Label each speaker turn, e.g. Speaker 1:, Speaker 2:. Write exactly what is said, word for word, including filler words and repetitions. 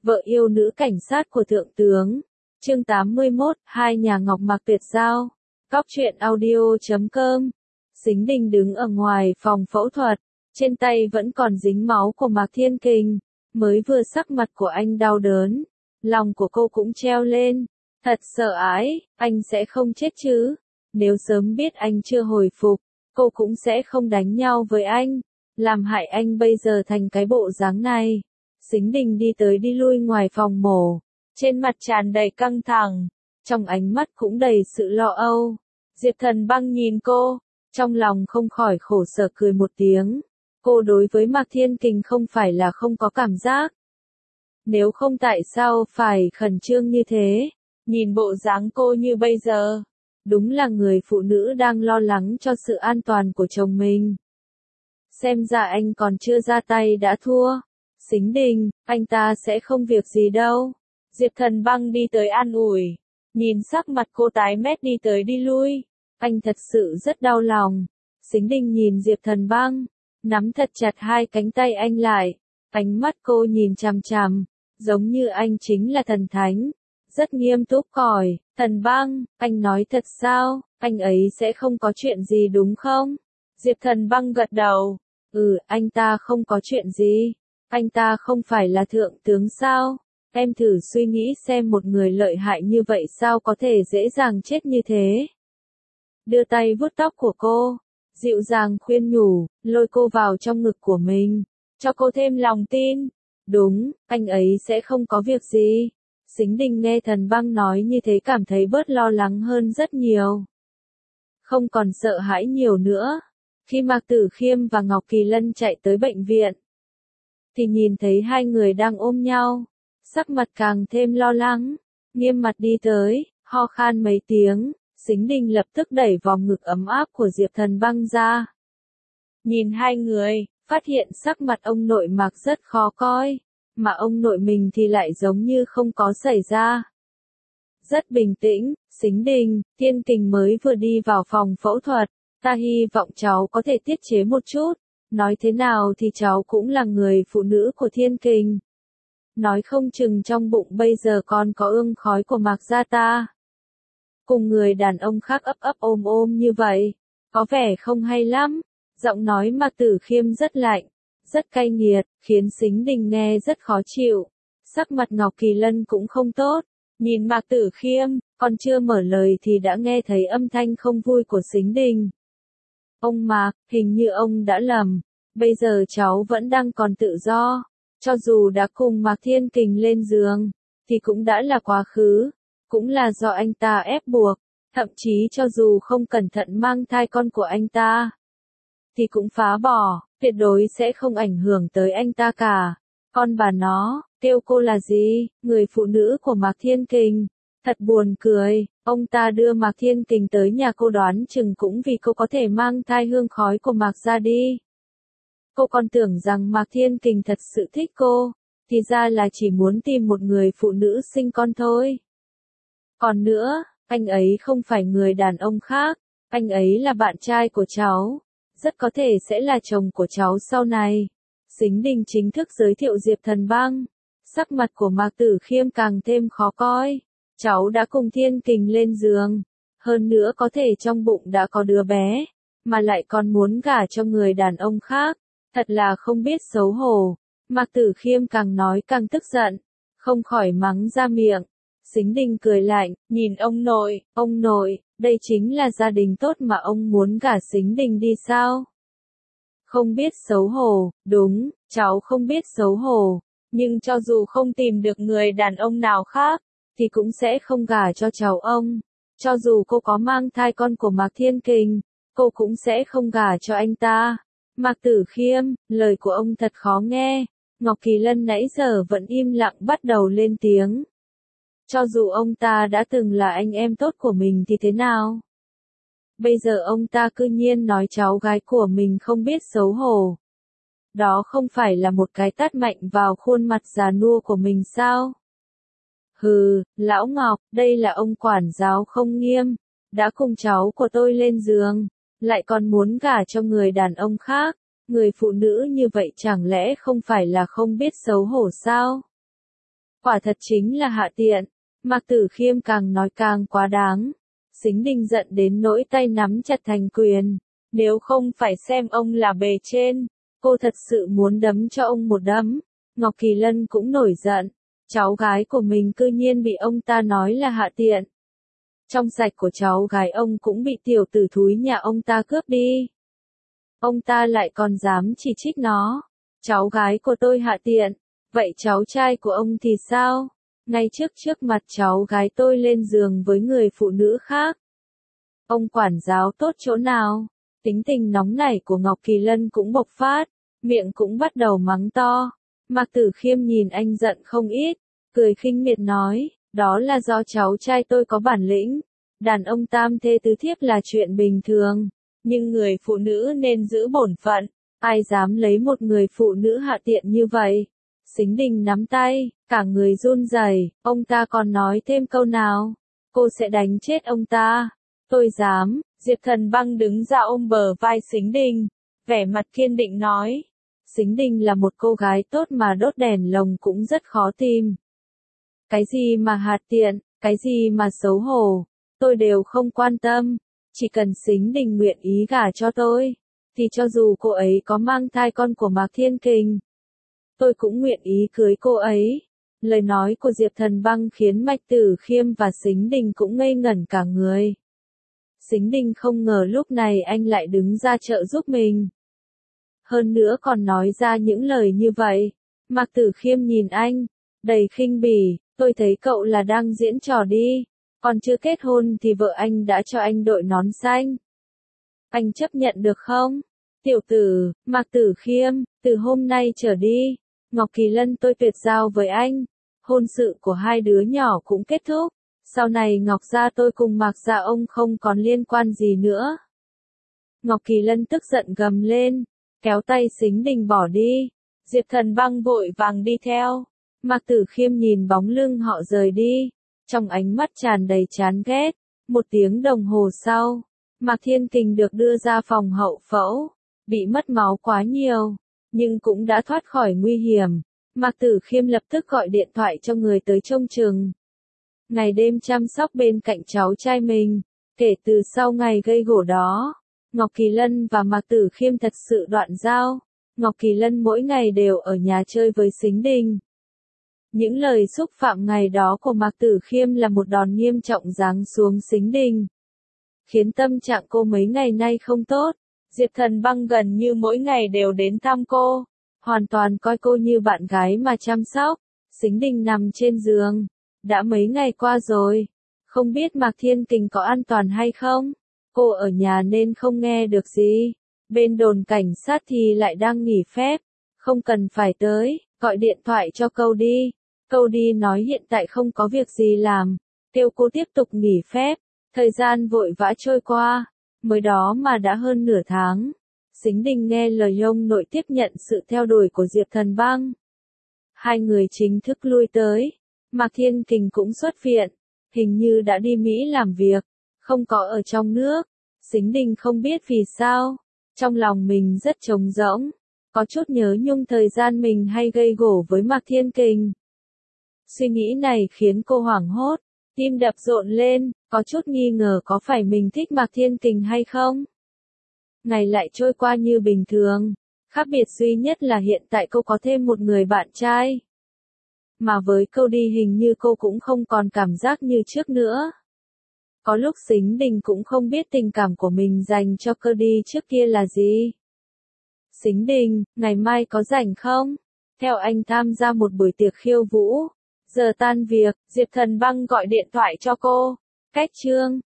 Speaker 1: vợ yêu nữ cảnh sát của thượng tướng. Chương tám mươi mốt, hai nhà Ngọc Mạc tuyệt giao. Cóc truyện audio chấm com. Sính Đình đứng ở ngoài phòng phẫu thuật, trên tay vẫn còn dính máu của Mạc Thiên Kình. Mới vừa sắc mặt của anh đau đớn, lòng của cô cũng treo lên. Thật sợ ái, anh sẽ không chết chứ? Nếu sớm biết anh chưa hồi phục, cô cũng sẽ không đánh nhau với anh, làm hại anh bây giờ thành cái bộ dáng này. Sính Đình đi tới đi lui ngoài phòng mổ, trên mặt tràn đầy căng thẳng, trong ánh mắt cũng đầy sự lo âu. Diệp Thần Băng nhìn cô, trong lòng không khỏi khổ sở cười một tiếng. Cô đối với Mạc Thiên Kình không phải là không có cảm giác. Nếu không tại sao phải khẩn trương như thế? Nhìn bộ dáng cô như bây giờ, đúng là người phụ nữ đang lo lắng cho sự an toàn của chồng mình. Xem ra anh còn chưa ra tay đã thua. Sính Đình, anh ta sẽ không việc gì đâu. Diệp Thần Băng đi tới an ủi, nhìn sắc mặt cô tái mét đi tới đi lui. Anh thật sự rất đau lòng. Sính Đình nhìn Diệp Thần Băng, nắm thật chặt hai cánh tay anh lại. Ánh mắt cô nhìn chằm chằm, giống như anh chính là thần thánh. Rất nghiêm túc hỏi, Thần Băng, anh nói thật sao, anh ấy sẽ không có chuyện gì đúng không? Diệp Thần Băng gật đầu, ừ, anh ta không có chuyện gì. Anh ta không phải là thượng tướng sao? Em thử suy nghĩ xem, một người lợi hại như vậy sao có thể dễ dàng chết như thế? Đưa tay vuốt tóc của cô, dịu dàng khuyên nhủ, lôi cô vào trong ngực của mình, cho cô thêm lòng tin. Đúng, anh ấy sẽ không có việc gì. Sính Đình nghe Thần Băng nói như thế cảm thấy bớt lo lắng hơn rất nhiều. Không còn sợ hãi nhiều nữa. Khi Mạc Tử Khiêm và Ngọc Kỳ Lân chạy tới bệnh viện, thì nhìn thấy hai người đang ôm nhau, sắc mặt càng thêm lo lắng, nghiêm mặt đi tới, ho khan mấy tiếng. Sính Đình lập tức đẩy vòng ngực ấm áp của Diệp Thần Băng ra. Nhìn hai người, phát hiện sắc mặt ông nội Mạc rất khó coi, mà ông nội mình thì lại giống như không có xảy ra. Rất bình tĩnh, Sính Đình, Thiên Kình mới vừa đi vào phòng phẫu thuật, ta hy vọng cháu có thể tiết chế một chút. Nói thế nào thì cháu cũng là người phụ nữ của Thiên Kình. Nói không chừng trong bụng bây giờ còn có ương khói của Mạc gia ta. Cùng người đàn ông khác ấp ấp ôm ôm như vậy, có vẻ không hay lắm. Giọng nói Mạc Tử Khiêm rất lạnh, rất cay nghiệt, khiến Sính Đình nghe rất khó chịu. Sắc mặt Ngọc Kỳ Lân cũng không tốt, nhìn Mạc Tử Khiêm, còn chưa mở lời thì đã nghe thấy âm thanh không vui của Sính Đình. Ông Mạc, hình như ông đã lầm, bây giờ cháu vẫn đang còn tự do, cho dù đã cùng Mạc Thiên Kình lên giường, thì cũng đã là quá khứ, cũng là do anh ta ép buộc, thậm chí cho dù không cẩn thận mang thai con của anh ta, thì cũng phá bỏ, tuyệt đối sẽ không ảnh hưởng tới anh ta cả. Con bà nó, kêu cô là gì, người phụ nữ của Mạc Thiên Kình. Thật buồn cười, ông ta đưa Mạc Thiên Kình tới nhà cô đoán chừng cũng vì cô có thể mang thai hương khói của Mạc ra đi. Cô còn tưởng rằng Mạc Thiên Kình thật sự thích cô, thì ra là chỉ muốn tìm một người phụ nữ sinh con thôi. Còn nữa, anh ấy không phải người đàn ông khác, anh ấy là bạn trai của cháu, rất có thể sẽ là chồng của cháu sau này. Sính Đình chính thức giới thiệu Diệp Thần Băng, sắc mặt của Mạc Tử Khiêm càng thêm khó coi. Cháu đã cùng Thiên Kình lên giường, hơn nữa có thể trong bụng đã có đứa bé, mà lại còn muốn gả cho người đàn ông khác, thật là không biết xấu hổ. Mạc Tử Khiêm càng nói càng tức giận, không khỏi mắng ra miệng. Sính Đình cười lạnh, nhìn ông nội, ông nội, đây chính là gia đình tốt mà ông muốn gả Sính Đình đi sao? Không biết xấu hổ, đúng, cháu không biết xấu hổ, nhưng cho dù không tìm được người đàn ông nào khác, thì cũng sẽ không gả cho cháu ông. Cho dù cô có mang thai con của Mạc Thiên Kình, cô cũng sẽ không gả cho anh ta. Mạc Tử Khiêm, lời của ông thật khó nghe. Ngọc Kỳ Lân nãy giờ vẫn im lặng bắt đầu lên tiếng. Cho dù ông ta đã từng là anh em tốt của mình thì thế nào? Bây giờ ông ta cư nhiên nói cháu gái của mình không biết xấu hổ. Đó không phải là một cái tát mạnh vào khuôn mặt già nua của mình sao? Hừ, Lão Ngọc, đây là ông quản giáo không nghiêm, đã cùng cháu của tôi lên giường, lại còn muốn gả cho người đàn ông khác, người phụ nữ như vậy chẳng lẽ không phải là không biết xấu hổ sao? Quả thật chính là hạ tiện. Mạc Tử Khiêm càng nói càng quá đáng. Sính Đình giận đến nỗi tay nắm chặt thành quyền. Nếu không phải xem ông là bề trên, cô thật sự muốn đấm cho ông một đấm. Ngọc Kỳ Lân cũng nổi giận. Cháu gái của mình cư nhiên bị ông ta nói là hạ tiện. Trong sạch của cháu gái ông cũng bị tiểu tử thúi nhà ông ta cướp đi. Ông ta lại còn dám chỉ trích nó. Cháu gái của tôi hạ tiện. Vậy cháu trai của ông thì sao? Ngay trước trước mặt cháu gái tôi lên giường với người phụ nữ khác. Ông quản giáo tốt chỗ nào? Tính tình nóng nảy của Ngọc Kỳ Lân cũng bộc phát, miệng cũng bắt đầu mắng to. Mạc Tử Khiêm nhìn anh giận không ít, cười khinh miệt nói, đó là do cháu trai tôi có bản lĩnh. Đàn ông tam thê tứ thiếp là chuyện bình thường, nhưng người phụ nữ nên giữ bổn phận, ai dám lấy một người phụ nữ hạ tiện như vậy. Sính Đình nắm tay, cả người run rẩy, ông ta còn nói thêm câu nào, cô sẽ đánh chết ông ta. Tôi dám. Diệp Thần Băng đứng ra ôm bờ vai Sính Đình, vẻ mặt kiên định nói. Sính Đình là một cô gái tốt mà đốt đèn lồng cũng rất khó tìm. Cái gì mà hạt tiện, cái gì mà xấu hổ, tôi đều không quan tâm. Chỉ cần Sính Đình nguyện ý gả cho tôi, thì cho dù cô ấy có mang thai con của Mạc Thiên Kình, tôi cũng nguyện ý cưới cô ấy. Lời nói của Diệp Thần Băng khiến Mạc Tử Khiêm và Sính Đình cũng ngây ngẩn cả người. Sính Đình không ngờ lúc này anh lại đứng ra trợ giúp mình. Hơn nữa còn nói ra những lời như vậy. Mạc Tử Khiêm nhìn anh, đầy khinh bỉ, tôi thấy cậu là đang diễn trò đi. Còn chưa kết hôn thì vợ anh đã cho anh đội nón xanh. Anh chấp nhận được không? Tiểu tử, Mạc Tử Khiêm, từ hôm nay trở đi, Ngọc Kỳ Lân tôi tuyệt giao với anh. Hôn sự của hai đứa nhỏ cũng kết thúc. Sau này Ngọc gia tôi cùng Mạc gia ông không còn liên quan gì nữa. Ngọc Kỳ Lân tức giận gầm lên, kéo tay Sính Đình bỏ đi. Diệp Thần Băng vội vàng đi theo. Mạc Tử Khiêm nhìn bóng lưng họ rời đi, trong ánh mắt tràn đầy chán ghét. Một tiếng đồng hồ sau, Mạc Thiên Kình được đưa ra phòng hậu phẫu, bị mất máu quá nhiều, nhưng cũng đã thoát khỏi nguy hiểm. Mạc Tử Khiêm lập tức gọi điện thoại cho người tới trông chừng. Ngày đêm chăm sóc bên cạnh cháu trai mình, kể từ sau ngày gây gổ đó, Ngọc Kỳ Lân và Mạc Tử Khiêm thật sự đoạn giao. Ngọc Kỳ Lân mỗi ngày đều ở nhà chơi với Sính Đình. Những lời xúc phạm ngày đó của Mạc Tử Khiêm là một đòn nghiêm trọng giáng xuống Sính Đình, khiến tâm trạng cô mấy ngày nay không tốt. Diệp Thần Băng gần như mỗi ngày đều đến thăm cô, hoàn toàn coi cô như bạn gái mà chăm sóc. Sính Đình nằm trên giường, đã mấy ngày qua rồi, không biết Mạc Thiên Kình có an toàn hay không. Cô ở nhà nên không nghe được gì. Bên đồn cảnh sát thì lại đang nghỉ phép, không cần phải tới, gọi điện thoại cho Câu đi. Câu đi nói hiện tại không có việc gì làm, kêu cô tiếp tục nghỉ phép. Thời gian vội vã trôi qua, mới đó mà đã hơn nửa tháng. Sính Đình nghe lời ông nội tiếp nhận sự theo đuổi của Diệp Thần Băng. Hai người chính thức lui tới. Mạc Thiên Kình cũng xuất viện, hình như đã đi Mỹ làm việc, không có ở trong nước. Sính Đình không biết vì sao, trong lòng mình rất trống rỗng, có chút nhớ nhung thời gian mình hay gây gổ với Mạc Thiên Kình. Suy nghĩ này khiến cô hoảng hốt, tim đập rộn lên, có chút nghi ngờ có phải mình thích Mạc Thiên Kình hay không. Ngày lại trôi qua như bình thường, khác biệt duy nhất là hiện tại cô có thêm một người bạn trai. Mà với Câu đi hình như cô cũng không còn cảm giác như trước nữa. Có lúc Sính Đình cũng không biết tình cảm của mình dành cho Câu đi trước kia là gì. Sính Đình, ngày mai có rảnh không? Theo anh tham gia một buổi tiệc khiêu vũ. Giờ tan việc, Diệp Thần Băng gọi điện thoại cho cô. Cách chương